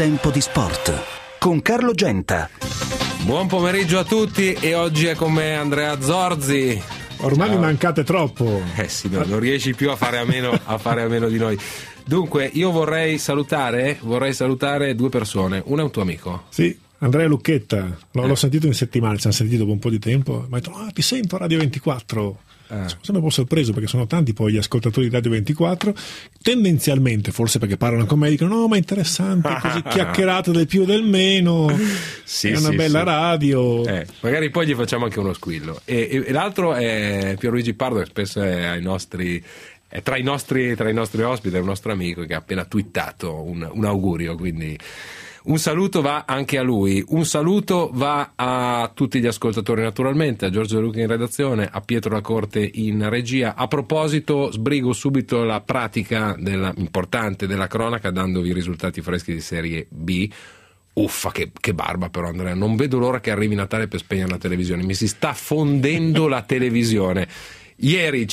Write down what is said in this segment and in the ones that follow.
Tempo di sport con Carlo Genta. Buon pomeriggio a tutti e oggi è con me Andrea Zorzi. Ormai mi mancate troppo. Sì, non riesci più a fare a meno di noi. Dunque, io vorrei salutare due persone. Uno è un tuo amico. Sì, Andrea Lucchetta. L'ho sentito in settimana, ci hanno sentito dopo un po' di tempo. Mi ha detto, ti sento a Radio 24. Sono sempre un po' sorpreso perché sono tanti poi gli ascoltatori di Radio 24, tendenzialmente, forse perché parlano con me, dicono no ma è interessante, così chiacchierate del più e del meno, sì, è una bella radio, magari poi gli facciamo anche uno squillo. E l'altro è Pierluigi Pardo, che spesso è tra i nostri ospiti, è un nostro amico che ha appena twittato un augurio, quindi un saluto va anche a lui, un saluto va a tutti gli ascoltatori naturalmente, a Giorgio De Luca in redazione, a Pietro Lacorte in regia. A proposito, sbrigo subito la pratica importante della cronaca dandovi i risultati freschi di Serie B. Uffa, che barba però Andrea, non vedo l'ora che arrivi Natale per spegnere la televisione, mi si sta fondendo la televisione. Ieri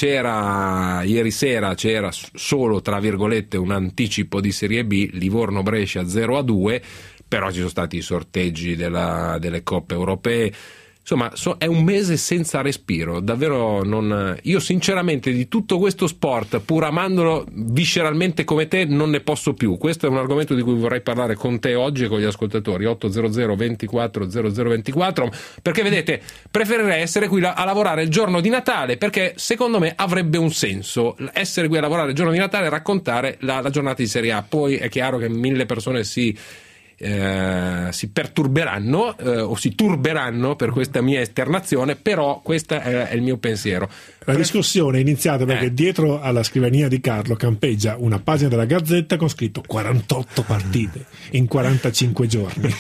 sera c'era solo tra virgolette un anticipo di Serie B, Livorno-Brescia 0-2, però ci sono stati i sorteggi delle coppe europee. Insomma, è un mese senza respiro, davvero. Io sinceramente di tutto questo sport, pur amandolo visceralmente come te, non ne posso più. Questo è un argomento di cui vorrei parlare con te oggi e con gli ascoltatori. 800 24 0024, perché vedete, preferirei essere qui a lavorare il giorno di Natale, perché secondo me avrebbe un senso essere qui a lavorare il giorno di Natale e raccontare la giornata di Serie A. Poi è chiaro che 1000 persone si perturberanno o si turberanno per questa mia esternazione, però questo è il mio pensiero. La discussione è iniziata perché dietro alla scrivania di Carlo campeggia una pagina della Gazzetta con scritto 48 partite in 45 giorni.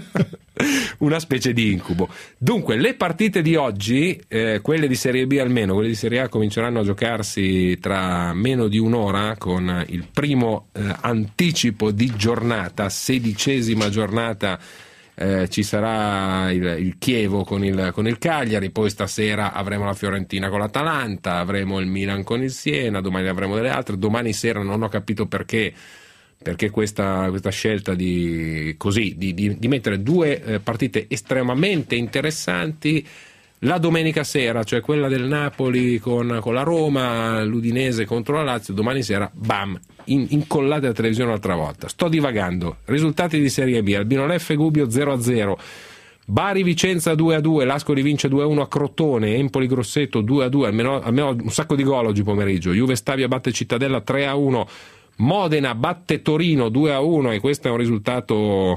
Una specie di incubo. Dunque, le partite di oggi, quelle di Serie B almeno, quelle di Serie A cominceranno a giocarsi tra meno di un'ora con il primo anticipo di giornata, 16ª giornata. Ci sarà il Chievo con il Cagliari, poi stasera avremo la Fiorentina con l'Atalanta, avremo il Milan con il Siena, domani avremo delle altre, domani sera non ho capito perché questa scelta di mettere due partite estremamente interessanti la domenica sera, cioè quella del Napoli con la Roma, l'Udinese contro la Lazio, domani sera bam, incollate alla televisione un'altra volta. Sto divagando. Risultati di Serie B: Albino Leffe Gubbio 0-0, Bari Vicenza 2-2, L'Ascoli vince 2-1 a Crotone, Empoli Grosseto 2-2, almeno un sacco di gol oggi pomeriggio. Juve Stabia batte Cittadella 3-1, Modena batte Torino 2-1, e questo è un risultato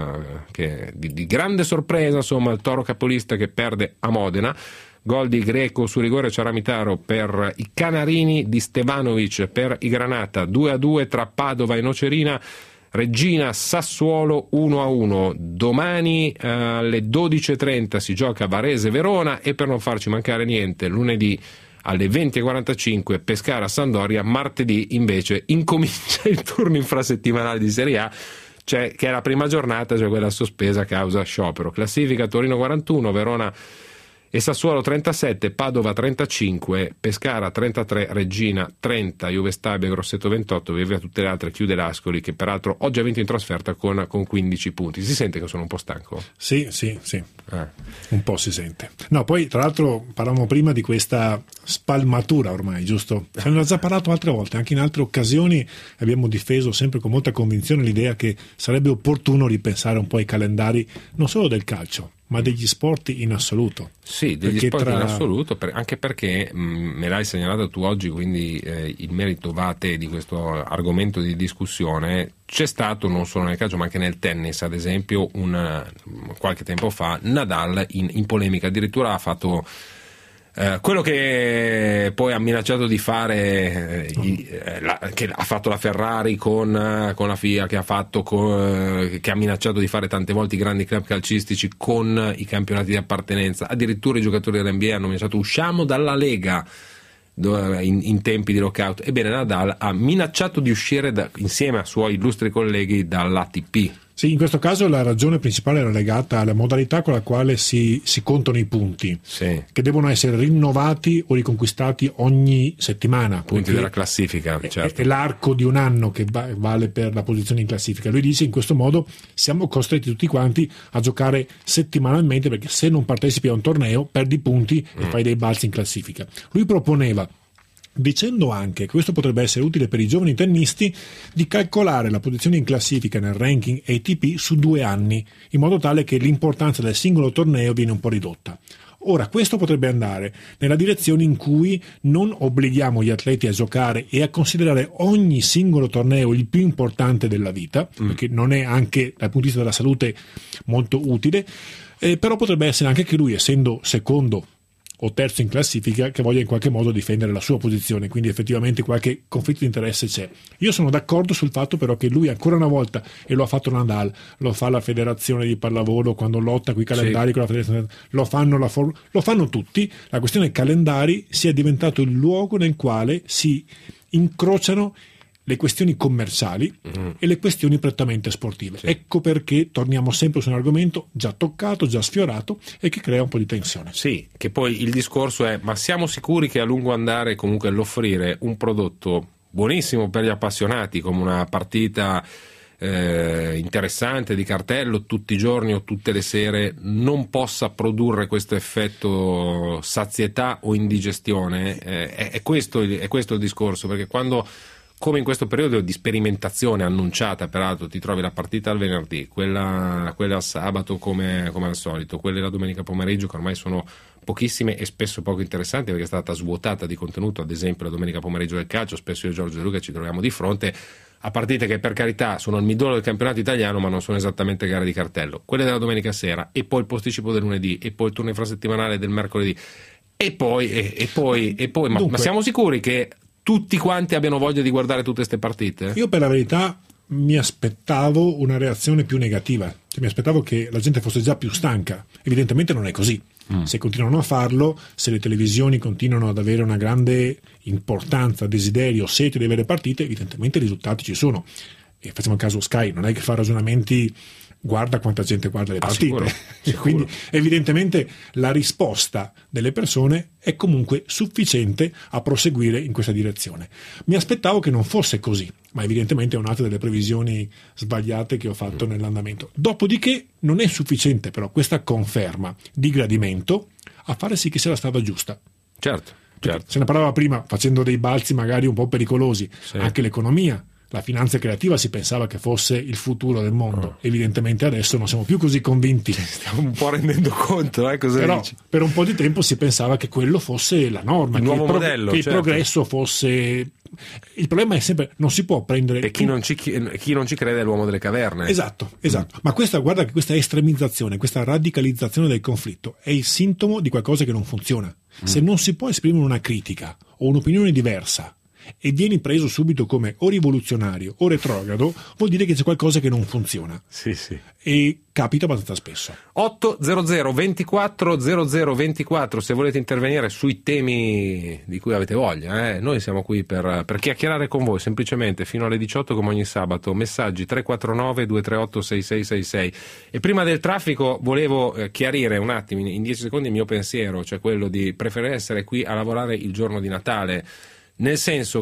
di grande sorpresa, insomma, il Toro capolista che perde a Modena. Gol di Greco su rigore Ciaramitaro per i Canarini, di Stevanovic per i Granata 2-2 tra Padova e Nocerina. Regina Sassuolo 1-1. Domani alle 12.30 si gioca Varese Verona, e per non farci mancare niente, lunedì alle 20.45 Pescara Sampdoria. Martedì invece incomincia il turno infrasettimanale di Serie A, che è la prima giornata, cioè quella sospesa a causa sciopero. Classifica: Torino 41, Verona e Sassuolo 37, Padova 35, Pescara 33, Regina 30, Juve Stabia Grosseto 28, via tutte le altre chiude l'Ascoli, che peraltro oggi ha vinto in trasferta con 15 punti. Si sente che sono un po' stanco? Sì. Un po' si sente. No, poi tra l'altro parlavamo prima di questa spalmatura ormai, giusto? Se ne ho già parlato altre volte, anche in altre occasioni abbiamo difeso sempre con molta convinzione l'idea che sarebbe opportuno ripensare un po' ai calendari, non solo del calcio, ma degli sport in assoluto. Sì, degli sport in assoluto, anche perché me l'hai segnalato tu oggi, quindi il merito va a te di questo argomento di discussione. C'è stato non solo nel calcio ma anche nel tennis, ad esempio, qualche tempo fa Nadal in polemica, addirittura ha fatto quello che poi ha minacciato di fare, che ha fatto la Ferrari con la FIA, che ha minacciato di fare tante volte i grandi club calcistici con i campionati di appartenenza. Addirittura i giocatori dell'NBA hanno minacciato: usciamo dalla Lega in tempi di lockout. Ebbene, Nadal ha minacciato di uscire insieme ai suoi illustri colleghi dall'ATP, Sì, in questo caso la ragione principale era legata alla modalità con la quale si contano i punti, Sì. che devono essere rinnovati o riconquistati ogni settimana. Punti della classifica, certo. È l'arco di un anno che vale per la posizione in classifica. Lui dice: in questo modo siamo costretti tutti quanti a giocare settimanalmente, perché se non partecipi a un torneo perdi punti e fai dei balzi in classifica. Lui proponeva, dicendo anche che questo potrebbe essere utile per i giovani tennisti, di calcolare la posizione in classifica nel ranking ATP su 2 anni, in modo tale che l'importanza del singolo torneo viene un po' ridotta. Ora, questo potrebbe andare nella direzione in cui non obblighiamo gli atleti a giocare e a considerare ogni singolo torneo il più importante della vita, perché non è, anche dal punto di vista della salute, molto utile, però potrebbe essere anche che lui, essendo secondo o terzo in classifica, che voglia in qualche modo difendere la sua posizione, quindi effettivamente qualche conflitto di interesse c'è. Io sono d'accordo sul fatto però che lui ancora una volta, e lo ha fatto Nadal, lo fa la federazione di pallavolo quando lotta con i calendari, con la federazione, lo fanno tutti, la questione calendari sia diventato il luogo nel quale si incrociano le questioni commerciali e le questioni prettamente sportive. Sì. Ecco perché torniamo sempre su un argomento già toccato, già sfiorato, e che crea un po' di tensione. Sì, che poi il discorso è: ma siamo sicuri che a lungo andare comunque l'offrire un prodotto buonissimo per gli appassionati, come una partita interessante di cartello tutti i giorni o tutte le sere, non possa produrre questo effetto sazietà o indigestione? È questo il discorso, perché quando, come in questo periodo di sperimentazione annunciata, peraltro, ti trovi la partita al venerdì, quella al sabato come al solito, quelle la domenica pomeriggio, che ormai sono pochissime e spesso poco interessanti, perché è stata svuotata di contenuto, ad esempio la domenica pomeriggio del calcio. Spesso io e Giorgio De Luca ci troviamo di fronte a partite che, per carità, sono il midollo del campionato italiano, ma non sono esattamente gare di cartello. Quelle della domenica sera, e poi il posticipo del lunedì, e poi il turno infrasettimanale del mercoledì, e poi ma siamo sicuri che tutti quanti abbiano voglia di guardare tutte queste partite? Io, per la verità, mi aspettavo una reazione più negativa, cioè, mi aspettavo che la gente fosse già più stanca. Evidentemente non è così. Se continuano a farlo, se le televisioni continuano ad avere una grande importanza, desiderio, sete di avere partite, evidentemente i risultati ci sono. E facciamo caso Sky, non è che fa ragionamenti guarda quanta gente guarda le partite. Sicuro. Quindi evidentemente la risposta delle persone è comunque sufficiente a proseguire in questa direzione. Mi aspettavo che non fosse così, ma evidentemente è un'altra delle previsioni sbagliate che ho fatto nell'andamento. Dopodiché non è sufficiente però questa conferma di gradimento a fare sì che sia la strada giusta. Certo. Se ne parlava prima, facendo dei balzi magari un po' pericolosi. Sì. Anche l'economia, la finanza creativa si pensava che fosse il futuro del mondo. Evidentemente adesso non siamo più così convinti. Stiamo un po' rendendo conto, cosa però dici? Per un po' di tempo si pensava che quello fosse la norma, il nuovo modello, che certo. Il progresso fosse... Il problema è sempre, non si può prendere... E chi non ci crede è l'uomo delle caverne. Esatto. Ma guarda che questa estremizzazione, questa radicalizzazione del conflitto è il sintomo di qualcosa che non funziona. Se non si può esprimere una critica o un'opinione diversa e vieni preso subito come o rivoluzionario o retrogrado, vuol dire che c'è qualcosa che non funziona. Sì. E capita abbastanza spesso. 800 24 0024 se volete intervenire sui temi di cui avete voglia. Noi siamo qui per chiacchierare con voi, semplicemente fino alle 18 come ogni sabato. Messaggi 349 238 6666. E prima del traffico volevo chiarire un attimo in 10 secondi il mio pensiero, cioè quello di preferire essere qui a lavorare il giorno di Natale, nel senso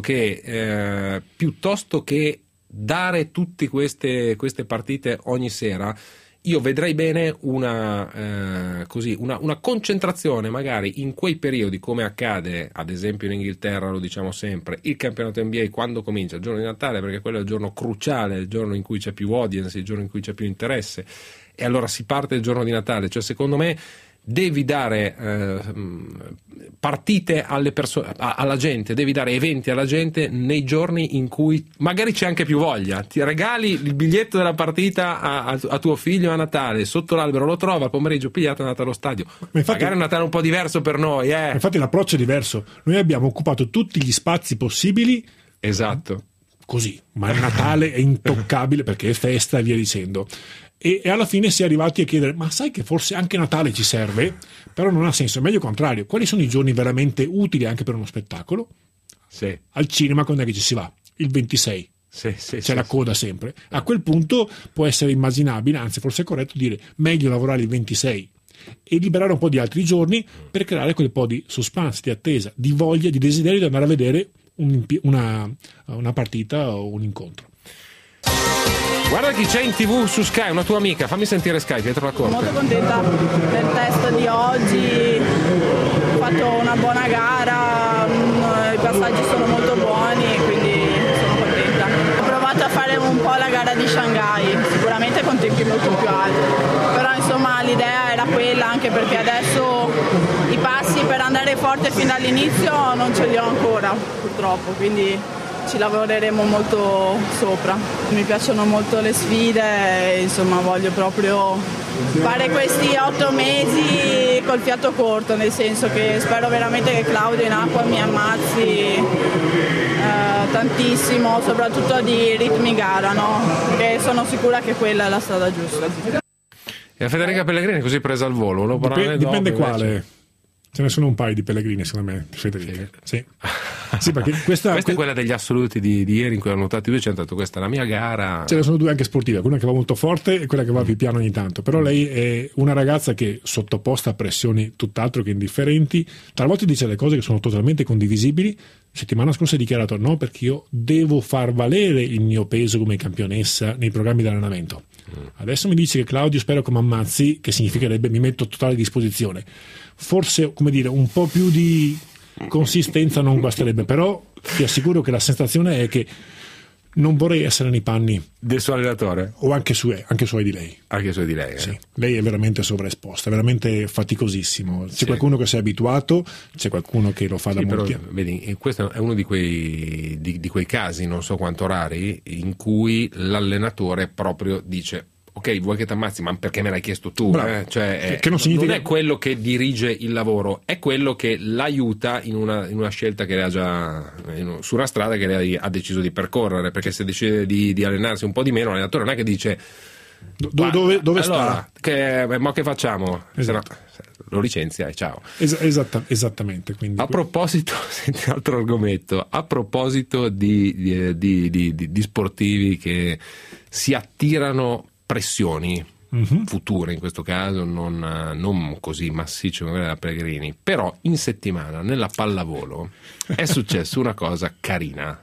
che piuttosto che dare tutte queste partite ogni sera, io vedrei bene una concentrazione magari in quei periodi, come accade ad esempio in Inghilterra, lo diciamo sempre, il campionato NBA quando comincia, il giorno di Natale, perché quello è il giorno cruciale, il giorno in cui c'è più audience, il giorno in cui c'è più interesse, e allora si parte il giorno di Natale. Cioè, secondo me devi dare partite alle persone, alla gente, devi dare eventi alla gente nei giorni in cui magari c'è anche più voglia. Ti regali il biglietto della partita a tuo figlio a Natale, sotto l'albero lo trova, al pomeriggio pigliato, è andato allo stadio. Magari è un Natale un po' diverso per noi. Infatti l'approccio è diverso. Noi abbiamo occupato tutti gli spazi possibili. Esatto. Così, ma il Natale è intoccabile perché è festa e via dicendo. E alla fine si è arrivati a chiedere: ma sai che forse anche Natale ci serve? Però non ha senso, è meglio il contrario. Quali sono i giorni veramente utili anche per uno spettacolo? Sì. Al cinema quando è che ci si va? Il 26. c'è la coda sempre. A quel punto può essere immaginabile, anzi forse è corretto dire meglio lavorare il 26 e liberare un po' di altri giorni per creare quel po' di suspense, di attesa, di voglia, di desiderio di andare a vedere una partita o un incontro. Guarda chi c'è in TV su Sky, una tua amica, fammi sentire Sky, Pietro La Corte. Molto contenta del test di oggi, ho fatto una buona gara, i passaggi sono molto buoni, quindi sono contenta. Ho provato a fare un po' la gara di Shanghai, sicuramente con tempi molto più alti, però insomma l'idea era quella, anche perché adesso i passi per andare forte fin dall'inizio non ce li ho ancora purtroppo, quindi ci lavoreremo molto sopra. Mi piacciono molto le sfide e insomma voglio proprio fare questi 8 mesi col fiato corto, nel senso che spero veramente che Claudio in acqua mi ammazzi tantissimo, soprattutto di ritmi gara, no? Perché sono sicura che quella è la strada giusta. E a Federica Pellegrini così presa al volo? Dipende quale. Ce ne sono un paio di Pellegrini, secondo me, Federica. Sì. Sì, perché questa è quella degli assoluti di ieri in cui hanno nuotato 200, detto questa è la mia gara. Ce ne sono due anche sportive, quella che va molto forte e quella che va più piano ogni tanto, però lei è una ragazza che sottoposta a pressioni tutt'altro che indifferenti, talvolta dice delle cose che sono totalmente condivisibili. Settimana scorsa ha dichiarato no, perché io devo far valere il mio peso come campionessa nei programmi di allenamento. Adesso mi dice che Claudio spero che mi ammazzi, che significherebbe mi metto a totale disposizione. Forse, come dire, un po' più di consistenza non guasterebbe, però ti assicuro che la sensazione è che non vorrei essere nei panni del suo allenatore o anche suoi di lei. Anche suoi di lei. Sì. Lei è veramente sovraesposta, è veramente faticosissimo. C'è qualcuno che si è abituato, c'è qualcuno che lo fa da molti anni. Vedi, questo è uno di quei casi, non so quanto rari, in cui l'allenatore proprio dice ok, vuoi che ti ammazzi, ma perché me l'hai chiesto tu? Cioè, che non significa... non è quello che dirige il lavoro, è quello che l'aiuta in una scelta che lei ha già su una strada che lei ha deciso di percorrere, perché se decide di allenarsi un po' di meno, l'allenatore non è che dice dove allora, sta? Ma che facciamo? Esatto. Se no, lo licenzia e ciao. Esattamente. Quindi... A proposito, senti, altro argomento, a proposito di sportivi che si attirano pressioni future, in questo caso non così massicce come la Pellegrini, però in settimana nella pallavolo è successa una cosa carina.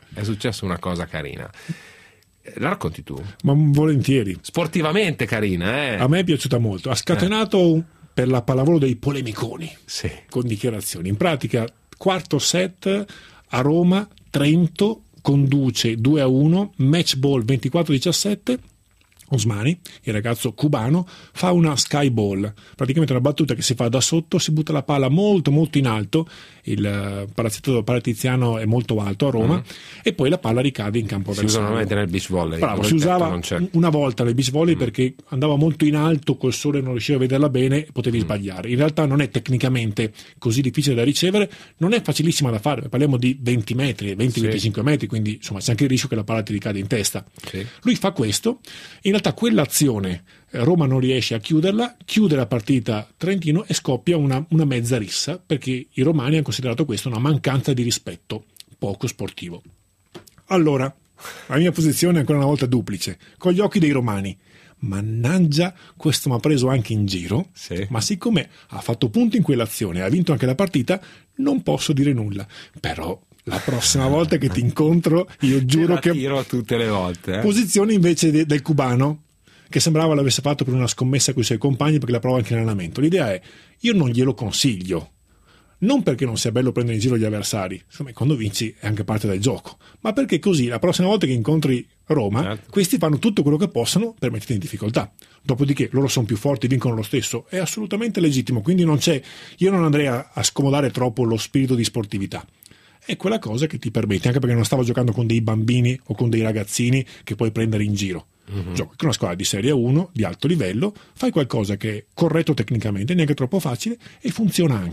La racconti tu? Ma volentieri. Sportivamente carina, A me è piaciuta molto. Ha scatenato per la pallavolo dei polemiconi, sì, con dichiarazioni. In pratica, quarto set a Roma, Trento conduce 2-1, match ball 24-17. Osmani, il ragazzo cubano, fa una sky ball, praticamente una battuta che si fa da sotto, si butta la palla molto molto in alto, il palazzetto Paratiziano è molto alto a Roma, e poi la palla ricade in campo avversario. Si usa normalmente nel beach volley. Bravo, si usava una volta nel beach volley perché andava molto in alto, col sole non riusciva a vederla bene, potevi sbagliare. In realtà non è tecnicamente così difficile da ricevere, non è facilissima da fare, parliamo di 20 metri, 20-25 metri, quindi insomma c'è anche il rischio che la palla ti ricade in testa. Sì. Lui fa questo, in realtà quell'azione Roma non riesce a chiuderla, chiude la partita Trentino e scoppia una mezza rissa, perché i romani hanno considerato questo una mancanza di rispetto poco sportivo. Allora, la mia posizione è ancora una volta duplice, con gli occhi dei romani. Mannaggia, questo mi ha preso anche in giro, sì. Ma siccome ha fatto punti in quell'azione e ha vinto anche la partita, non posso dire nulla. Però la prossima volta che ti incontro, io giuro che tiro tutte le volte. Posizione invece del cubano, che sembrava l'avesse fatto per una scommessa con i suoi compagni, perché la prova anche in allenamento. L'idea è, io non glielo consiglio, non perché non sia bello prendere in giro gli avversari, insomma, quando vinci è anche parte del gioco, ma perché così la prossima volta che incontri Roma, certo, questi fanno tutto quello che possono per metterti in difficoltà. Dopodiché loro sono più forti, vincono lo stesso, è assolutamente legittimo, quindi io non andrei a scomodare troppo lo spirito di sportività. È quella cosa che ti permette, anche perché non stavo giocando con dei bambini o con dei ragazzini che puoi prendere in giro. Giochi con una squadra di Serie 1, di alto livello, fai qualcosa che è corretto tecnicamente, neanche troppo facile, e funziona anche.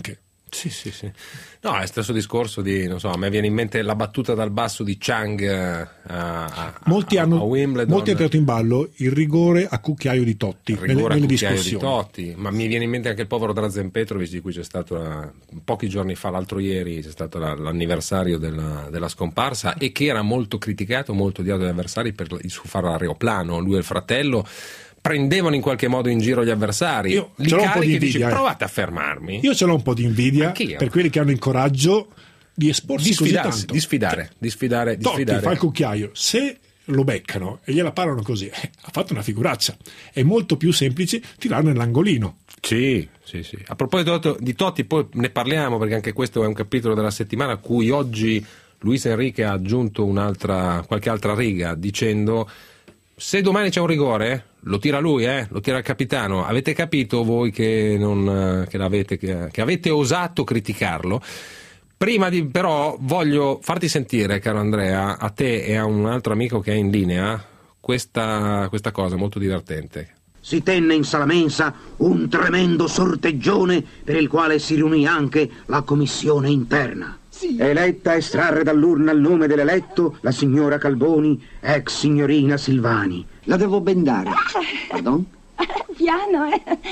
Sì. No, è lo stesso discorso di, non so, a me viene in mente la battuta dal basso di Chang a Wimbledon. Molti hanno tirato in ballo il rigore a cucchiaio di Totti nelle discussioni. Di Totti, ma mi viene in mente anche il povero Drazen Petrovic, di cui c'è stato pochi giorni fa, l'altro ieri, c'è stato l'anniversario della scomparsa, e che era molto criticato, molto odiato dagli avversari per il suo fare l'aeroplano. Lui e il fratello prendevano in qualche modo in giro gli avversari. Io ce l'ho un po' di invidia. Provate a fermarmi. Io ce l'ho un po' di invidia per quelli che hanno il coraggio di esporsi così tanto. Di sfidare. Totti fa il cucchiaio, se lo beccano e gliela parano così, ha fatto una figuraccia. È molto più semplice tirarlo nell'angolino. Sì. A proposito di Totti, poi ne parliamo, perché anche questo è un capitolo della settimana a cui oggi Luis Enrique ha aggiunto qualche altra riga, dicendo: se domani c'è un rigore, lo tira lui, lo tira il capitano. Avete capito voi che avete osato criticarlo? Però voglio farti sentire, caro Andrea, a te e a un altro amico che è in linea, questa cosa molto divertente. Si tenne in sala mensa un tremendo sorteggione per il quale si riunì anche la commissione interna. Sì. Eletta a estrarre dall'urna il nome dell'eletto la signora Calboni, ex signorina Silvani. La devo bendare. Pardon? Piano,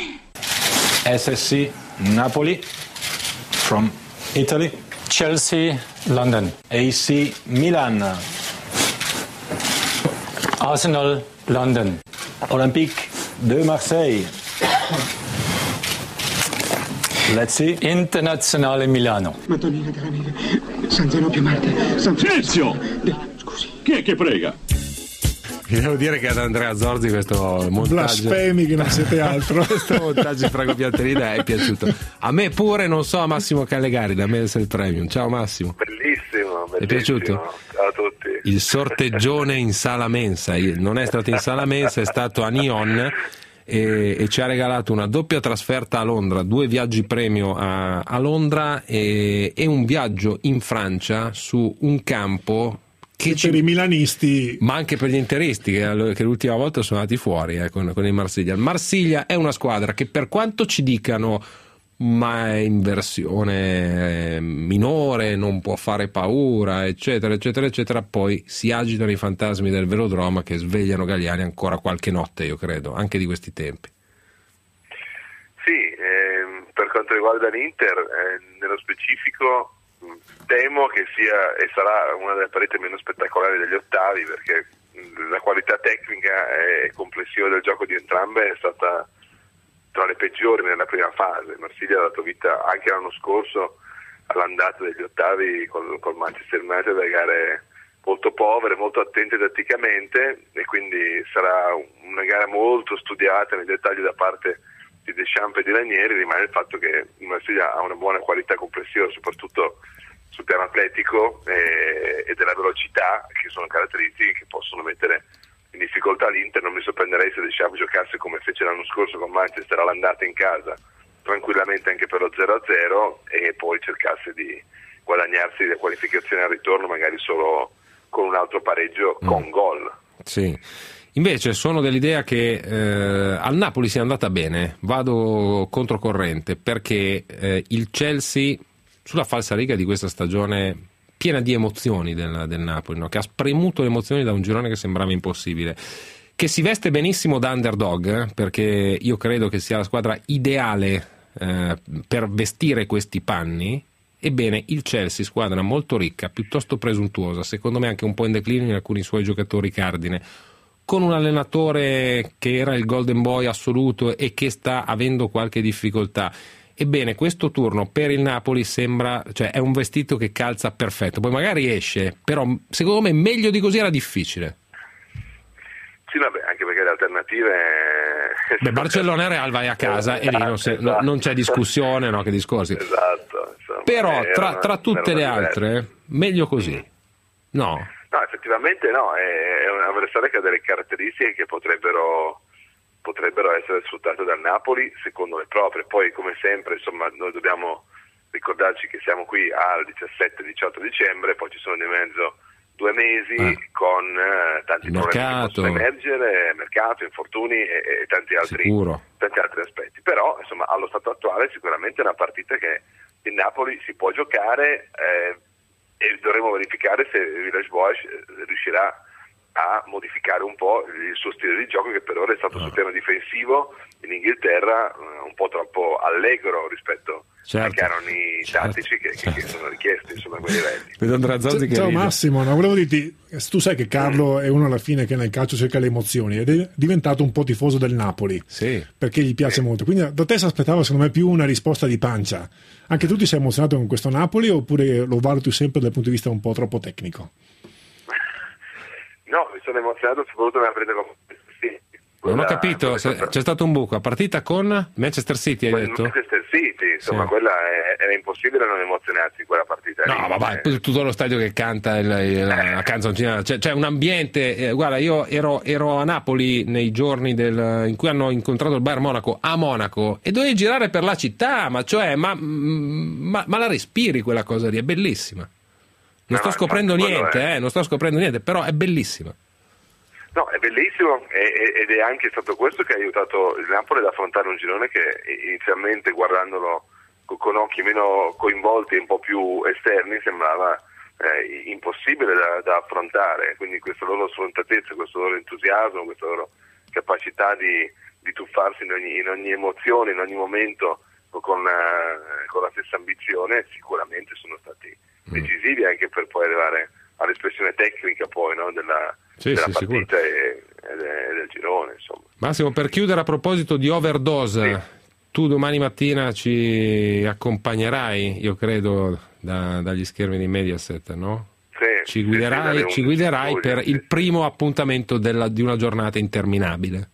SSC Napoli from Italy. Chelsea London. AC Milan. Arsenal London. Olympique de Marseille. Let's see. Internazionale Milano. Madonnina della Neve, San Zenobio Marte, Silenzio! Scusi. Chi è che prega? Vi devo dire che ad Andrea Zorzi questo montaggio, blasfemi che non siete altro, questo montaggio Franco Pianterina è piaciuto a me pure, non so a Massimo Callegari da Mediaset Premium. Ciao Massimo. Bellissimo. È piaciuto? Ciao a tutti. Il sorteggione in sala mensa non è stato in sala mensa, è stato a Nyon, e ci ha regalato una doppia trasferta a Londra, 2 viaggi premio a Londra e un viaggio in Francia su un campo che per i milanisti, ma anche per gli interisti che l'ultima volta sono andati fuori con il Marsiglia. Il Marsiglia è una squadra che, per quanto ci dicano ma è in versione minore, non può fare paura, eccetera, poi si agitano i fantasmi del velodroma che svegliano Galliani ancora qualche notte, io credo, anche di questi tempi. Sì, per quanto riguarda l'Inter, nello specifico temo che sia e sarà una delle partite meno spettacolari degli ottavi, perché la qualità tecnica e complessiva del gioco di entrambe è stata tra le peggiori nella prima fase. Marsiglia ha dato vita anche l'anno scorso all'andata degli ottavi col Manchester United a gare molto povere, molto attente tatticamente, e quindi sarà una gara molto studiata nei dettagli da parte di Deschamps e di Ranieri. Rimane il fatto che Marsiglia ha una buona qualità complessiva, soprattutto sul piano atletico e della velocità, che sono caratteristiche che possono mettere in difficoltà l'Inter. Non mi sorprenderei se Deschamps giocasse come fece l'anno scorso con Manchester all'andata in casa, tranquillamente anche per lo 0-0, e poi cercasse di guadagnarsi la qualificazione al ritorno, magari solo con un altro pareggio con gol. Sì. Invece sono dell'idea che al Napoli sia andata bene, vado controcorrente, perché il Chelsea, sulla falsariga di questa stagione piena di emozioni del Napoli, no? Che ha spremuto le emozioni da un girone che sembrava impossibile, che si veste benissimo da underdog, perché io credo che sia la squadra ideale per vestire questi panni. Ebbene, il Chelsea, squadra molto ricca, piuttosto presuntuosa, secondo me anche un po' in declino in alcuni suoi giocatori cardine, con un allenatore che era il golden boy assoluto e che sta avendo qualche difficoltà. Ebbene, questo turno per il Napoli sembra, cioè è un vestito che calza perfetto, poi magari esce, però secondo me meglio di così era difficile. Sì, vabbè, anche perché le alternative... Barcellona e Real vai a casa, e lì non c'è discussione, no, che discorsi. Esatto. Insomma, però tra tutte le altre, meglio così. No, effettivamente no, è un avversario che ha delle caratteristiche che potrebbero essere sfruttate dal Napoli secondo le proprie. Poi, come sempre, insomma, noi dobbiamo ricordarci che siamo qui al 17-18 dicembre, poi ci sono di mezzo 2 mesi con tanti problemi che possono emergere, mercato, infortuni e tanti altri aspetti. Però, insomma, allo stato attuale sicuramente è una partita che il Napoli si può giocare e dovremo verificare se Villas-Boas riuscirà a modificare un po' il suo stile di gioco, che per ora è stato sul piano difensivo in Inghilterra un po' troppo allegro rispetto ai canoni tattici che sono richiesti, insomma, a quei livelli. Vedo Andreazzozzi che ciao ride. Massimo, no, volevo dirti, tu sai che Carlo è uno alla fine che nel calcio cerca le emozioni ed è diventato un po' tifoso del Napoli, perché gli piace molto, quindi da te si aspettava secondo me più una risposta di pancia. Anche tu ti sei emozionato con questo Napoli oppure lo valuti sempre dal punto di vista un po' troppo tecnico? No, mi sono emozionato soprattutto nella partita con Manchester City. Non ho capito, c'è stato un buco. A partita con Manchester City, hai detto? Manchester City, insomma, quella era impossibile non emozionarsi in quella partita. No, vabbè, tutto lo stadio che canta la canzoncina, c'è un ambiente. Guarda, io ero a Napoli nei giorni in cui hanno incontrato il Bayern Monaco a Monaco e dovevi girare per la città, ma la respiri quella cosa lì, è bellissima. Non sto scoprendo niente, però è bellissima. No, è bellissimo ed è anche stato questo che ha aiutato il Napoli ad affrontare un girone che inizialmente, guardandolo con occhi meno coinvolti e un po' più esterni, sembrava impossibile da affrontare. Quindi questa loro sfrontatezza, questo loro entusiasmo, questa loro capacità di tuffarsi in ogni emozione, in ogni momento con la stessa ambizione, sicuramente sono stati decisivi anche per poi arrivare all'espressione tecnica poi, no, della partita e del girone, insomma. Massimo, per chiudere, a proposito di overdose, tu domani mattina ci accompagnerai, io credo, dagli schermi di Mediaset, no? Ci guiderai per il primo appuntamento di una giornata interminabile.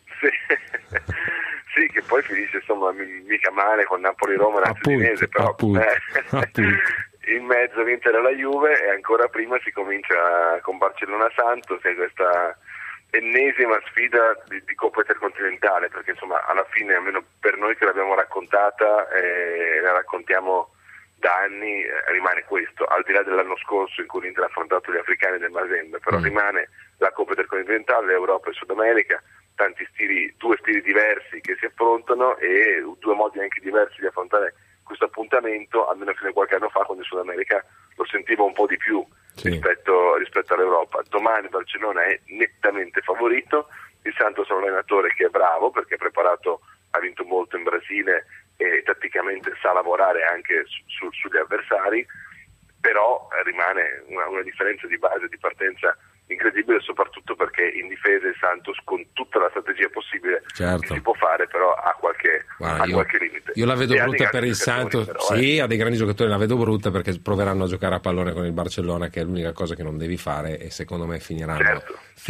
Sì, che poi finisce, insomma, mica male con Napoli-Roma l'Udinese, però in mezzo l'Inter e la Juve, e ancora prima si comincia con Barcellona-Santos, che è questa ennesima sfida di Coppa Intercontinentale, perché insomma alla fine, almeno per noi che l'abbiamo raccontata e la raccontiamo da anni, rimane questo, al di là dell'anno scorso in cui l'Inter ha affrontato gli africani del Mazembe, però rimane la Coppa Intercontinentale, Europa e Sud America, due stili diversi che si affrontano e due modi anche diversi di affrontare questo appuntamento, almeno fino a qualche anno fa, quando in Sud America lo sentivo un po' di più rispetto all'Europa. Domani Barcellona è nettamente favorito, il Santos è un allenatore che è bravo perché è preparato, ha vinto molto in Brasile e tatticamente sa lavorare anche sugli avversari, però rimane una differenza di base, di partenza incredibile, soprattutto perché in difesa il Santos, con tutta la strategia possibile che si può fare, però ha qualche limite. Io la vedo brutta per il Santos, però, ha dei grandi giocatori, la vedo brutta perché proveranno a giocare a pallone con il Barcellona, che è l'unica cosa che non devi fare, e secondo me finiranno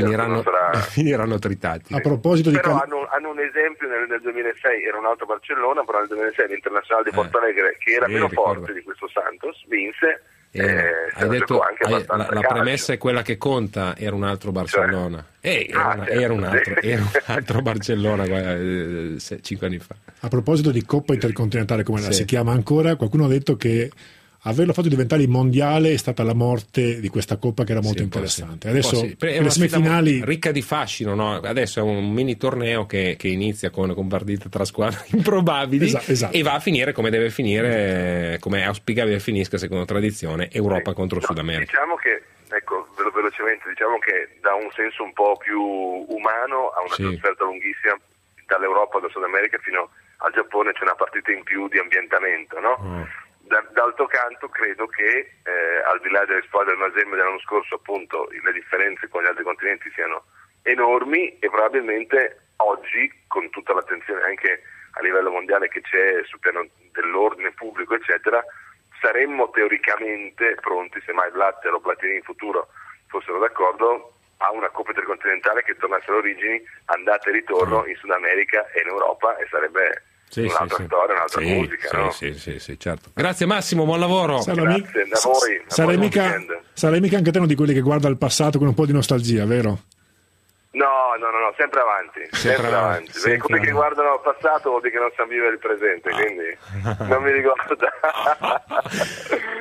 tritati. A proposito però hanno un esempio nel 2006, era un altro Barcellona, però nel 2006 l'Internazionale di Porto Alegre, che era meno forte di questo Santos, vinse. Hai detto la premessa è quella che conta, era un altro Barcellona, era un altro Barcellona 5 anni fa. A proposito di Coppa Intercontinentale, come la si chiama ancora, qualcuno ha detto che averlo fatto diventare il mondiale è stata la morte di questa Coppa, che era molto interessante. Adesso è le semifinali ricca di fascino, no? Adesso è un mini torneo che inizia con partite tra squadre improbabili, esatto. E va a finire come deve finire, come è auspicabile finisca secondo tradizione, Europa contro Sud America. Diciamo che, velocemente, che da un senso un po' più umano a una trasferta lunghissima dall'Europa, da Sud America fino al Giappone, c'è una partita in più di ambientamento, no? D'altro canto credo che al di là delle squadre del Mazembe dell'anno scorso, appunto, le differenze con gli altri continenti siano enormi, e probabilmente oggi, con tutta l'attenzione anche a livello mondiale che c'è sul piano dell'ordine pubblico eccetera, saremmo teoricamente pronti, se mai Blatter o Platini in futuro fossero d'accordo, a una Coppa Intercontinentale che tornasse alle origini, andata e ritorno in Sud America e in Europa, e sarebbe un'altra storia, un'altra musica, no? Sì, certo. Grazie Massimo, buon lavoro. Grazie a voi. Sarai mica anche te uno di quelli che guarda il passato con un po' di nostalgia, vero? No, sempre avanti. Perché quelli che guardano il passato vuol dire che non sanno vivere il presente, quindi non mi ricordo.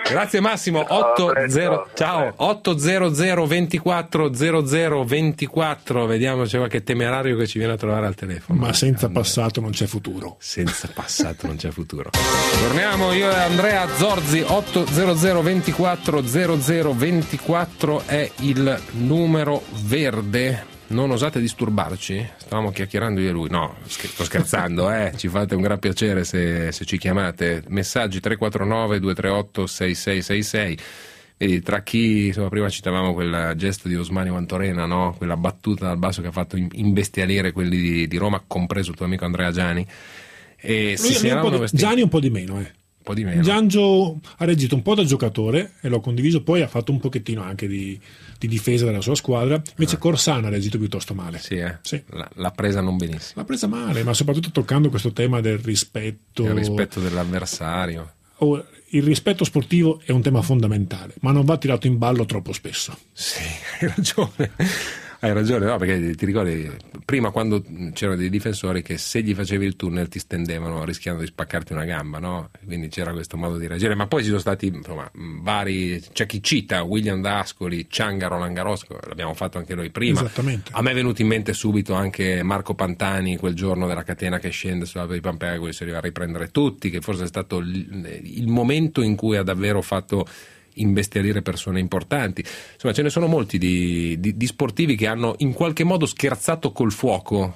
Grazie Massimo. Ciao. 800 24 00 24. Vediamo se c'è qualche temerario che ci viene a trovare al telefono. Ma senza passato non c'è futuro. Senza passato non c'è futuro. Torniamo io e Andrea Zorzi. 800 24 00 24 è il numero verde. Non osate disturbarci, stavamo chiacchierando io e lui. No, sto scherzando, ci fate un gran piacere se ci chiamate. Messaggi 349 238 6666. Vedi, tra chi, insomma, prima citavamo quel gesto di Osmani Vantorena, no? Quella battuta dal basso che ha fatto imbestialire quelli di Roma, compreso il tuo amico Andrea Giani. E Gianni un po' di meno, Giangio ha reagito un po' da giocatore e l'ho condiviso, poi ha fatto un pochettino anche di difesa della sua squadra, invece Corsana ha reagito piuttosto male. Sì. L'ha presa non benissimo. L'ha presa male, ma soprattutto toccando questo tema del rispetto. Il rispetto dell'avversario. Il rispetto sportivo è un tema fondamentale, ma non va tirato in ballo troppo spesso. Sì, hai ragione, no, perché ti ricordi prima quando c'erano dei difensori che se gli facevi il tunnel ti stendevano rischiando di spaccarti una gamba, no? Quindi c'era questo modo di reagire, ma poi ci sono stati, insomma, vari, c'è chi cita William D'Ascoli, Cianga, Roland Garros, l'abbiamo fatto anche noi prima. Esattamente. A me è venuto in mente subito anche Marco Pantani, quel giorno della catena che scende sulla di Pampea, quello si arriva a riprendere tutti, che forse è stato il momento in cui ha davvero fatto imbestialire persone importanti. Insomma, ce ne sono molti di sportivi che hanno in qualche modo scherzato col fuoco,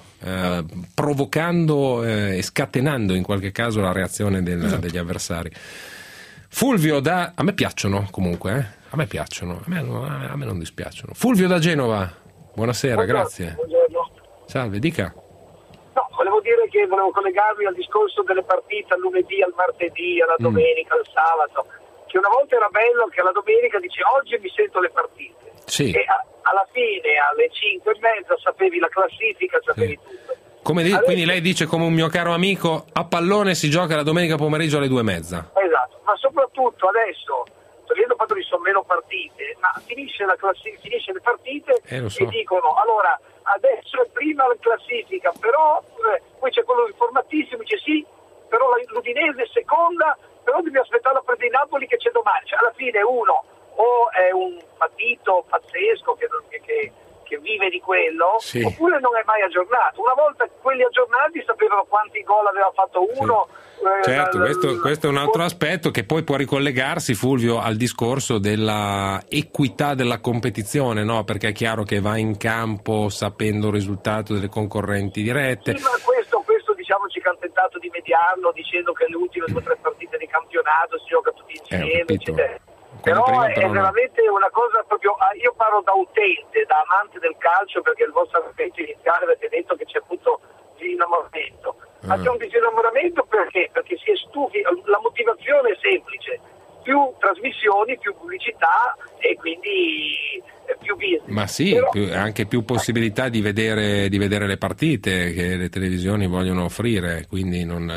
provocando e scatenando in qualche caso la reazione degli avversari. Fulvio a me piacciono comunque, a me piacciono, a me non dispiacciono. Fulvio da Genova, buonasera. Grazie. Buongiorno. Salve, dica. No, volevo dire che volevo collegarmi al discorso delle partite al lunedì, al martedì, alla domenica, al sabato, che una volta era bello che alla domenica dice oggi mi sento le partite, sì. E alla fine alle 5:30 sapevi la classifica, sapevi tutto. Quindi lei dice, come un mio caro amico, a pallone si gioca la domenica pomeriggio alle 2:30. Esatto, ma soprattutto adesso, togliendo il fatto che sono meno partite, ma finisce le partite lo so. E dicono allora adesso è prima la classifica, però poi c'è quello informatissimo, dice sì, però l'Udinese è seconda, però devi aspettare la partita di Napoli che c'è domani. Cioè, alla fine uno o è un patito pazzesco che vive di quello, sì, oppure non è mai aggiornato. Una volta quelli aggiornati sapevano quanti gol aveva fatto uno. Sì. Certo, questo è un altro aspetto che poi può ricollegarsi, Fulvio, al discorso della equità della competizione, no? Perché è chiaro che va in campo sapendo il risultato delle concorrenti dirette. Sì, ma questo diciamo ci hanno tentato di mediarlo dicendo che le ultime 2 o 3 partite di campionato si gioca tutti insieme, eccetera. Però è veramente una cosa proprio, io parlo da utente, da amante del calcio, perché il vostro argomento iniziale avete detto che c'è appunto disinnamoramento. Ma c'è un disinnamoramento perché si è stufi, la motivazione è semplice, più trasmissioni, più pubblicità e quindi più business. Ma sì, anche più possibilità di vedere le partite che le televisioni vogliono offrire, quindi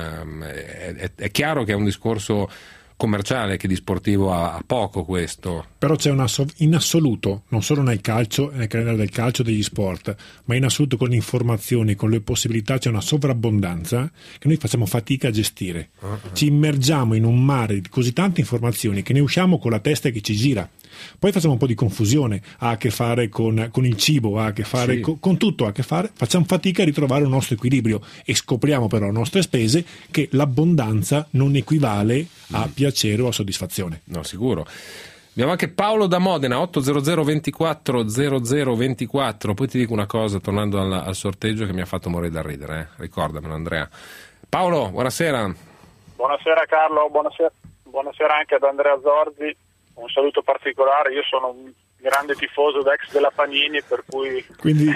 è chiaro che è un discorso commerciale, che di sportivo ha poco questo. Però c'è in assoluto, non solo nel calcio, nel calendario del calcio, degli sport, ma in assoluto con le informazioni, con le possibilità, c'è una sovrabbondanza che noi facciamo fatica a gestire. Ci immergiamo in un mare di così tante informazioni che ne usciamo con la testa che ci gira. Poi facciamo un po' di confusione, ha a che fare con il cibo, ha a che fare con tutto, ha a che fare, facciamo fatica a ritrovare un nostro equilibrio e scopriamo però a nostre spese che l'abbondanza non equivale a piacere o a soddisfazione. No, sicuro. Abbiamo anche Paolo da Modena, 800 24 00 24. Poi ti dico una cosa, tornando al sorteggio, che mi ha fatto morire da ridere, ricordamelo Andrea. Paolo, buonasera. Buonasera Carlo, buonasera anche ad Andrea Zorzi. Un saluto particolare, io sono un grande tifoso ex della Panini, per cui quindi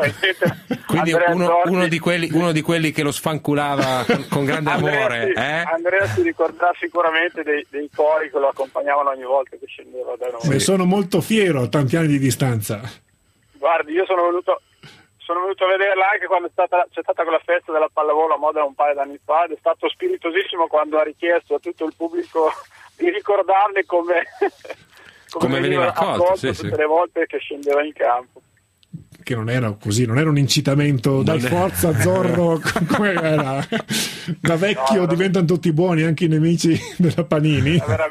uno di quelli che lo sfanculava con grande amore. Andrea si ricorderà sicuramente dei cori che lo accompagnavano ogni volta che scendeva da noi. Ne sono molto fiero a tanti anni di distanza. Guardi, io sono venuto a vederla anche quando c'è stata quella festa della pallavolo a Modena un paio d'anni fa, ed è stato spiritosissimo quando ha richiesto a tutto il pubblico di ricordarle come veniva accolto tutte le volte che scendeva in campo. che non era così, non era un incitamento, dai forza Zorro, come era? Da vecchio diventano tutti buoni anche i nemici della Panini.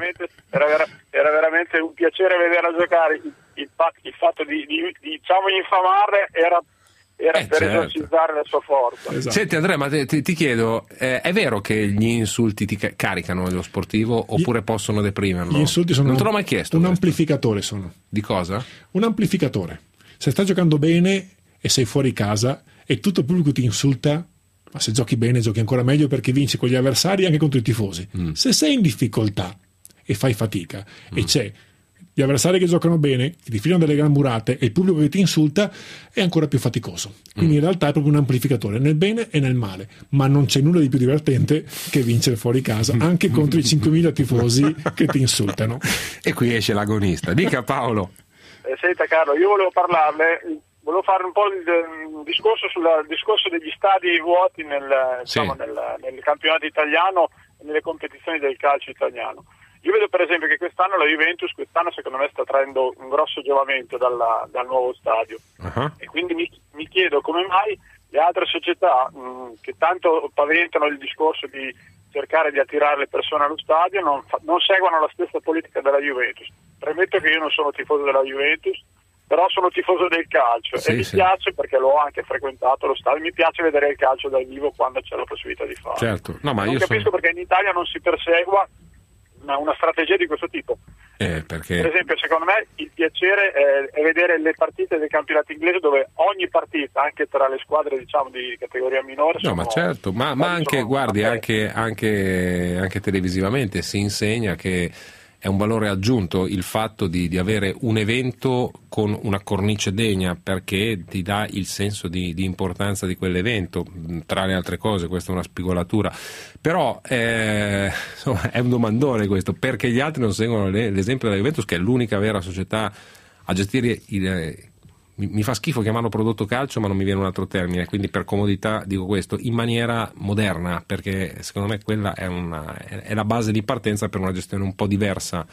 Era veramente un piacere vederla giocare. Il fatto di diciamo infamarle era per esorcizzare la sua forza. Esatto. Senti Andrea, ma ti chiedo, è vero che gli insulti ti caricano lo sportivo oppure possono deprimerlo? Gli insulti sono non te l'ho mai chiesto. Un amplificatore sono. Di cosa? Un amplificatore. Se stai giocando bene e sei fuori casa e tutto il pubblico ti insulta, ma se giochi bene giochi ancora meglio perché vinci con gli avversari e anche contro i tifosi. Se sei in difficoltà e fai fatica e c'è gli avversari che giocano bene, che ti filano delle gramburate e il pubblico che ti insulta, è ancora più faticoso. Quindi in realtà è proprio un amplificatore nel bene e nel male, ma non c'è nulla di più divertente che vincere fuori casa anche contro i 5.000 tifosi che ti insultano. E qui esce l'agonista. Dica Paolo. Senta Carlo, io volevo parlarle, volevo fare un po' il discorso discorso degli stadi vuoti nel campionato italiano e nelle competizioni del calcio italiano. Io vedo per esempio che quest'anno la Juventus secondo me sta traendo un grosso giovamento dal nuovo stadio e quindi mi chiedo come mai le altre società che tanto paventano il discorso di cercare di attirare le persone allo stadio non seguono la stessa politica della Juventus. Premetto che io non sono tifoso della Juventus, però sono tifoso del calcio e mi piace, perché l'ho anche frequentato lo stadio, mi piace vedere il calcio dal vivo quando c'è la possibilità di farlo. Certo. No, ma non capisco perché in Italia non si persegua una strategia di questo tipo. Perché... Per esempio, secondo me il piacere è vedere le partite del campionato inglese, dove ogni partita, anche tra le squadre diciamo di categoria minore, no, ma certo, ma anche guardi, anche televisivamente si insegna che è un valore aggiunto il fatto di avere un evento con una cornice degna, perché ti dà il senso di importanza di quell'evento, tra le altre cose. Questa è una spigolatura, però insomma, è un domandone questo, perché gli altri non seguono l'esempio della Juventus, che è l'unica vera società a gestire mi fa schifo chiamarlo prodotto calcio, ma non mi viene un altro termine, quindi per comodità dico questo, in maniera moderna, perché secondo me quella è la base di partenza per una gestione un po' diversa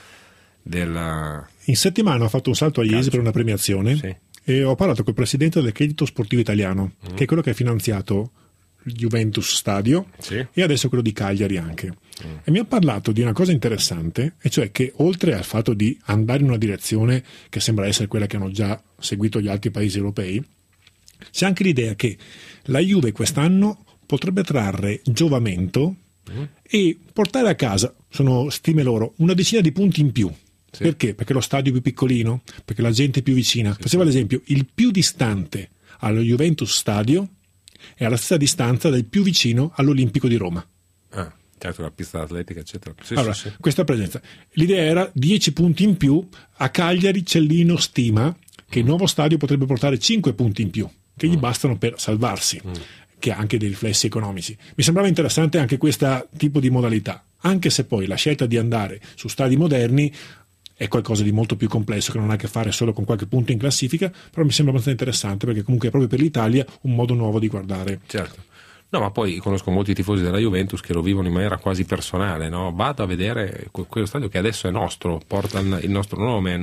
del... In settimana ho fatto un salto a Iesi per una premiazione e ho parlato col presidente del Credito Sportivo Italiano, che è quello che ha finanziato il Juventus Stadio e adesso quello di Cagliari anche. E mi ha parlato di una cosa interessante, e cioè che oltre al fatto di andare in una direzione che sembra essere quella che hanno già seguito gli altri paesi europei, c'è anche l'idea che la Juve quest'anno potrebbe trarre giovamento e portare a casa, sono stime loro, una decina di punti in più. Perché? Perché lo stadio è più piccolino, perché la gente è più vicina. Faceva l'esempio, il più distante allo Juventus Stadio è alla stessa distanza del più vicino all'Olimpico di Roma. Certo, la pista atletica, eccetera. Allora, questa presenza. L'idea era 10 punti in più. A Cagliari Cellino stima che il nuovo stadio potrebbe portare 5 punti in più, che gli bastano per salvarsi, che ha anche dei riflessi economici. Mi sembrava interessante anche questo tipo di modalità, anche se poi la scelta di andare su stadi moderni è qualcosa di molto più complesso, che non ha a che fare solo con qualche punto in classifica, però mi sembra abbastanza interessante, perché comunque è proprio per l'Italia un modo nuovo di guardare. Certo. No, ma poi conosco molti tifosi della Juventus che lo vivono in maniera quasi personale, no? Vado a vedere quello stadio che adesso è nostro, porta il nostro nome,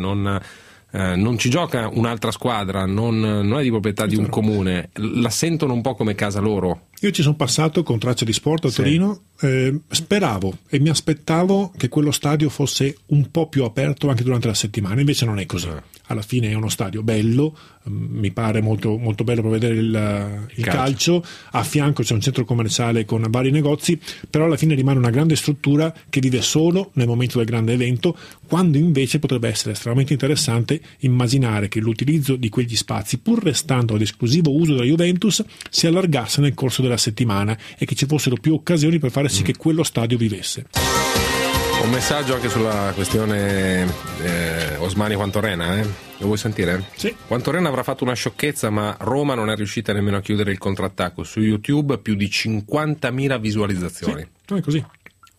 non ci gioca un'altra squadra, non è di proprietà di un comune, la sentono un po' come casa loro. Io ci sono passato con Traccia di Sport a Torino, speravo e mi aspettavo che quello stadio fosse un po' più aperto anche durante la settimana, invece non è così. Alla fine è uno stadio bello, mi pare molto, molto bello per vedere il calcio. A fianco c'è un centro commerciale con vari negozi, però alla fine rimane una grande struttura che vive solo nel momento del grande evento, quando invece potrebbe essere estremamente interessante immaginare che l'utilizzo di quegli spazi, pur restando ad esclusivo uso della Juventus, si allargasse nel corso della settimana e che ci fossero più occasioni per fare sì che quello stadio vivesse. Un messaggio anche sulla questione Osmani Quantorena, lo vuoi sentire? Sì. Quantorena avrà fatto una sciocchezza, ma Roma non è riuscita nemmeno a chiudere il contrattacco. Su YouTube più di 50.000 visualizzazioni. Sì, non è così.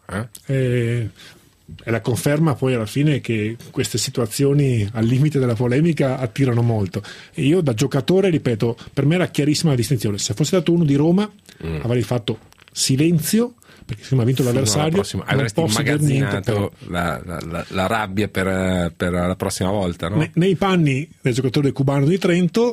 È la conferma poi alla fine che queste situazioni al limite della polemica attirano molto. E io da giocatore, ripeto, per me era chiarissima la distinzione. Se fosse stato uno di Roma avrei fatto silenzio, perché se mi ha vinto l'avversario avresti immagazzinato la rabbia per la prossima volta, no? Nei panni del giocatore cubano di Trento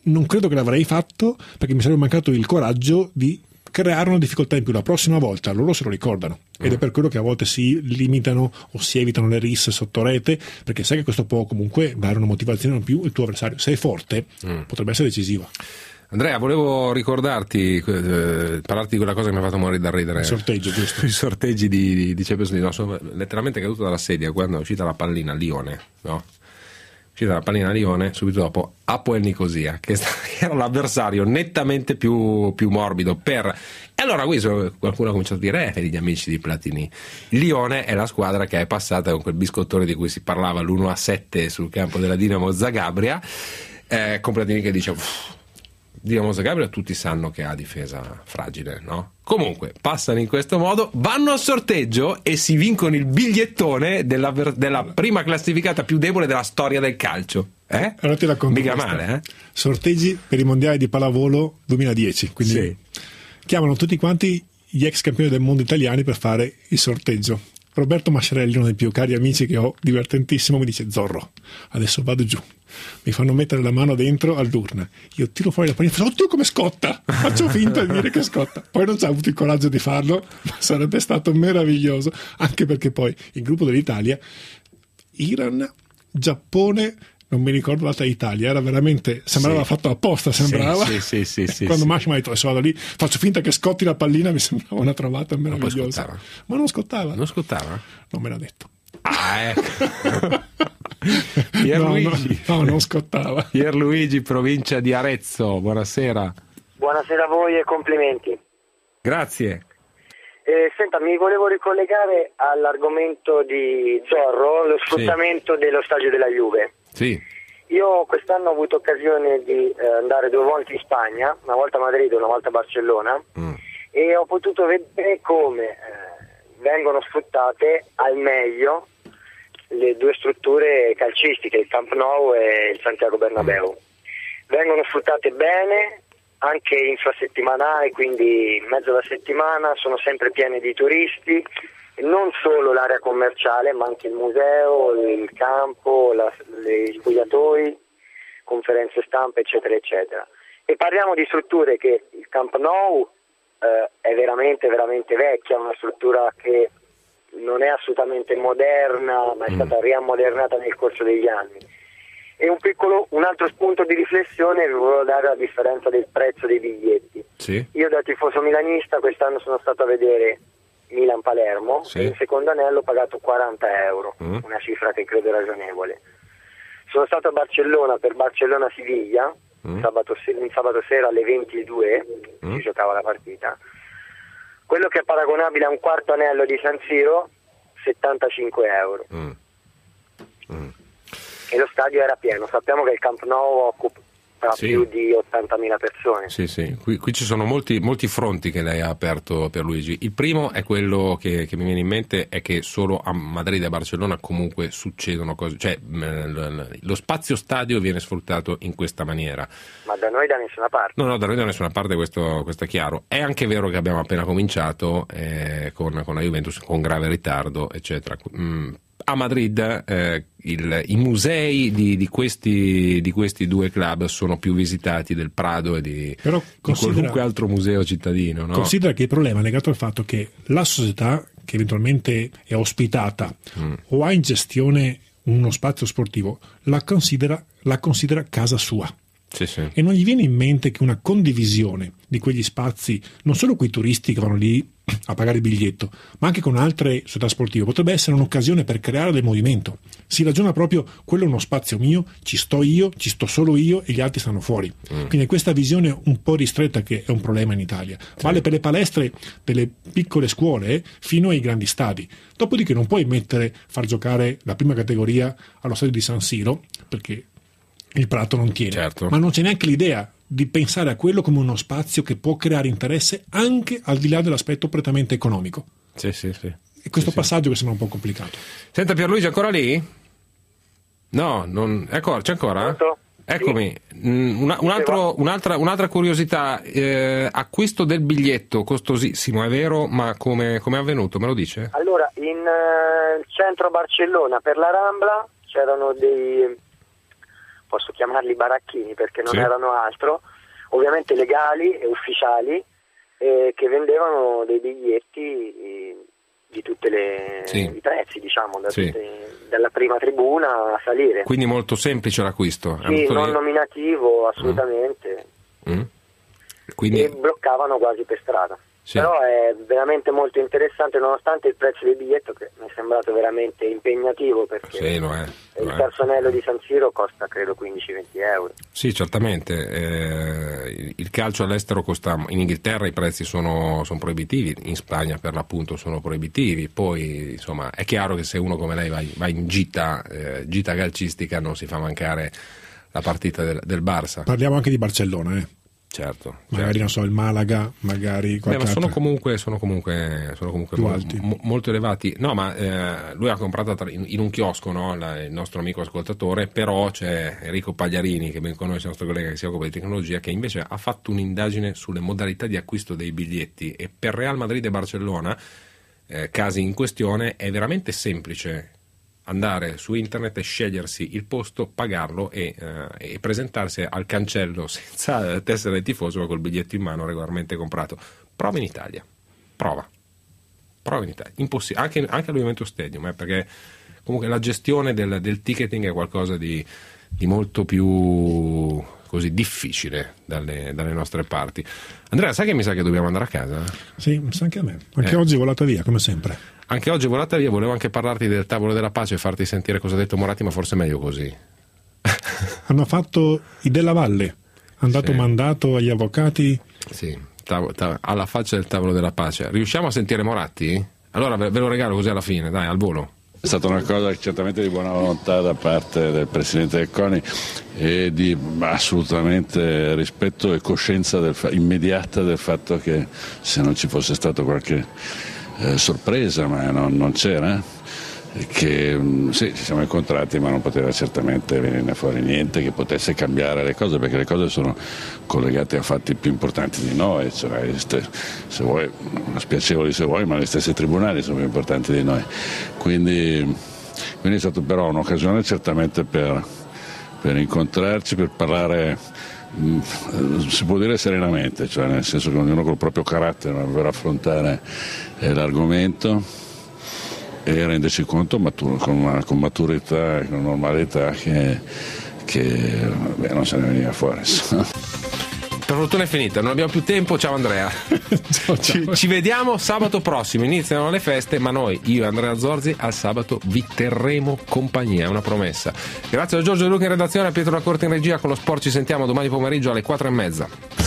non credo che l'avrei fatto, perché mi sarebbe mancato il coraggio di creare una difficoltà in più. La prossima volta loro se lo ricordano, ed è per quello che a volte si limitano o si evitano le risse sotto rete, perché sai che questo può comunque dare una motivazione in più al tuo avversario. Se è forte potrebbe essere decisiva. Andrea, volevo ricordarti, parlarti di quella cosa che mi ha fatto morire da ridere. Il sorteggio, giusto? I sorteggi di Champions League. No, sono letteralmente caduto dalla sedia quando è uscita la pallina a Lione, no? Uscita la pallina a Lione, subito dopo Apoel Nicosia, che era l'avversario nettamente più morbido e allora qui qualcuno ha cominciato a dire gli amici di Platini, Lione è la squadra che è passata con quel biscottone di cui si parlava, l'1-7 sul campo della Dinamo Zagabria, con Platini che dice Dinamo Zagabria tutti sanno che ha difesa fragile, no? Comunque passano in questo modo, vanno al sorteggio e si vincono il bigliettone della prima classificata più debole della storia del calcio. Allora ti racconto. Mica male, Sorteggi per i mondiali di pallavolo 2010, quindi sì. Chiamano tutti quanti gli ex campioni del mondo italiani per fare il sorteggio. Roberto Masciarelli, uno dei più cari amici che ho, divertentissimo, mi dice: Zorro, adesso vado giù, mi fanno mettere la mano dentro all'urna, io tiro fuori la pallina e faccio: oddio come scotta, faccio finta di dire che scotta. Poi non c'ha avuto il coraggio di farlo, ma sarebbe stato meraviglioso, anche perché poi il gruppo dell'Italia, Iran, Giappone, non mi ricordo l'altra Italia, era veramente, sembrava fatto apposta, sembrava. Sì. Quando Masci mi ha detto adesso vado lì, faccio finta che scotti la pallina, mi sembrava una trovata meravigliosa. Ma non scottava? Non scottava? Non me l'ha detto. Ecco. Pierluigi. No, non scottava. Pierluigi, provincia di Arezzo, buonasera. Buonasera a voi e complimenti. Grazie. Senta, mi volevo ricollegare all'argomento di Zorro, lo sfruttamento dello stadio della Juve. Sì. Io quest'anno ho avuto occasione di andare 2 volte in Spagna, una volta a Madrid e una volta a Barcellona, e ho potuto vedere come vengono sfruttate al meglio le 2 strutture calcistiche, il Camp Nou e il Santiago Bernabéu. Vengono sfruttate bene, anche infrasettimanali, quindi in mezzo alla settimana sono sempre piene di turisti, non solo l'area commerciale ma anche il museo, il campo, gli spogliatoi, conferenze stampa eccetera eccetera. E parliamo di strutture che il Camp Nou è veramente veramente vecchia, una struttura che non è assolutamente moderna ma è stata riammodernata nel corso degli anni. E un altro spunto di riflessione vi volevo dare la differenza del prezzo dei biglietti. Sì. Io da tifoso milanista quest'anno sono stato a vedere Milan-Palermo, e in secondo anello ho pagato 40 euro, una cifra che credo ragionevole. Sono stato a Barcellona per Barcellona-Siviglia, sabato sera alle 22 si giocava la partita. Quello che è paragonabile a un quarto anello di San Siro, 75 euro. E lo stadio era pieno. Sappiamo che il Camp Nou occupa più di 80.000 persone. Sì. Qui ci sono molti fronti che lei ha aperto, Pierluigi. Il primo è quello che mi viene in mente, è che solo a Madrid e a Barcellona comunque succedono cose, cioè lo spazio stadio viene sfruttato in questa maniera. Ma da noi da nessuna parte. No, da noi da nessuna parte, questo è chiaro. È anche vero che abbiamo appena cominciato con la Juventus con grave ritardo, eccetera. A Madrid i musei di questi 2 club sono più visitati del Prado e di qualunque altro museo cittadino, no? Considera che il problema è legato al fatto che la società che eventualmente è ospitata o ha in gestione uno spazio sportivo la considera casa sua. Sì. E non gli viene in mente che una condivisione di quegli spazi, non solo con i turisti che vanno lì a pagare il biglietto, ma anche con altre società sportive, potrebbe essere un'occasione per creare del movimento. Si ragiona proprio: quello è uno spazio mio, ci sto solo io e gli altri stanno fuori. Quindi questa visione un po' ristretta che è un problema in Italia. Vale per le palestre delle piccole scuole fino ai grandi stadi. Dopodiché non puoi far giocare la prima categoria allo stadio di San Siro, perché il Prato non tiene, certo. Ma non c'è neanche l'idea di pensare a quello come uno spazio che può creare interesse anche al di là dell'aspetto prettamente economico. Sì. E questo passaggio che sembra un po' complicato. Senta, Pierluigi, ancora lì? No, c'è ancora? Eccomi. Un'altra curiosità, acquisto del biglietto costosissimo, è vero, ma come è avvenuto? Me lo dice? Allora, in centro Barcellona per la Rambla c'erano posso chiamarli baracchini perché non erano altro, ovviamente legali e ufficiali, che vendevano dei biglietti di tutte i prezzi, diciamo, dalla prima tribuna a salire. Quindi molto semplice l'acquisto. Sì, non nominativo, assolutamente. Quindi... E bloccavano quasi per strada. Sì. Però è veramente molto interessante, nonostante il prezzo del biglietto che mi è sembrato veramente impegnativo, perché il personello di San Siro costa credo 15-20 euro. Sì, certamente. Il calcio all'estero costa, in Inghilterra i prezzi sono proibitivi, in Spagna per l'appunto sono proibitivi, poi insomma è chiaro che se uno come lei va in gita calcistica non si fa mancare la partita del Barça. Parliamo anche di Barcellona, Certo. Magari non so, il Malaga, magari qualche ma sono comunque alti. Molto elevati. No, ma lui ha comprato in un chiosco, no, il nostro amico ascoltatore, però c'è Enrico Pagliarini, che ben conosce, il nostro collega che si occupa di tecnologia, che invece ha fatto un'indagine sulle modalità di acquisto dei biglietti, e per Real Madrid e Barcellona, casi in questione, è veramente semplice andare su internet e scegliersi il posto, pagarlo e presentarsi al cancello senza tessera del tifoso, ma col biglietto in mano regolarmente comprato. Prova in Italia, prova in Italia, impossibile, anche all'Juventus Stadium, perché comunque la gestione del ticketing è qualcosa di molto più così difficile dalle nostre parti. Andrea, sai che mi sa che dobbiamo andare a casa? Sì, mi sa anche a me. Anche oggi è volata via, come sempre. Anche oggi è volata via. Volevo anche parlarti del tavolo della pace e farti sentire cosa ha detto Moratti, ma forse è meglio così. Hanno fatto i Della Valle, hanno dato mandato agli avvocati. Sì, alla faccia del tavolo della pace. Riusciamo a sentire Moratti? Allora ve lo regalo così alla fine, dai, al volo. È stata una cosa certamente di buona volontà da parte del Presidente del CONI e di assolutamente rispetto e coscienza immediata del fatto che se non ci fosse stato qualche sorpresa, ma non c'era, che sì, ci siamo incontrati, ma non poteva certamente venirne fuori niente che potesse cambiare le cose, perché le cose sono collegate a fatti più importanti di noi, cioè, se vuoi, spiacevoli se vuoi, ma gli stessi tribunali sono più importanti di noi, quindi è stata però un'occasione certamente per incontrarci, per parlare, si può dire serenamente, cioè nel senso che ognuno col proprio carattere per affrontare l'argomento e renderci conto con maturità e con normalità che non se ne veniva fuori. Per fortuna è finita, non abbiamo più tempo. Ciao Andrea. Ciao. Ci vediamo sabato prossimo, iniziano le feste, ma noi, io e Andrea Zorzi, al sabato vi terremo compagnia, è una promessa. Grazie a Giorgio Luca in redazione, a Pietro Lacorte in regia. Con lo sport ci sentiamo domani pomeriggio alle 4:30.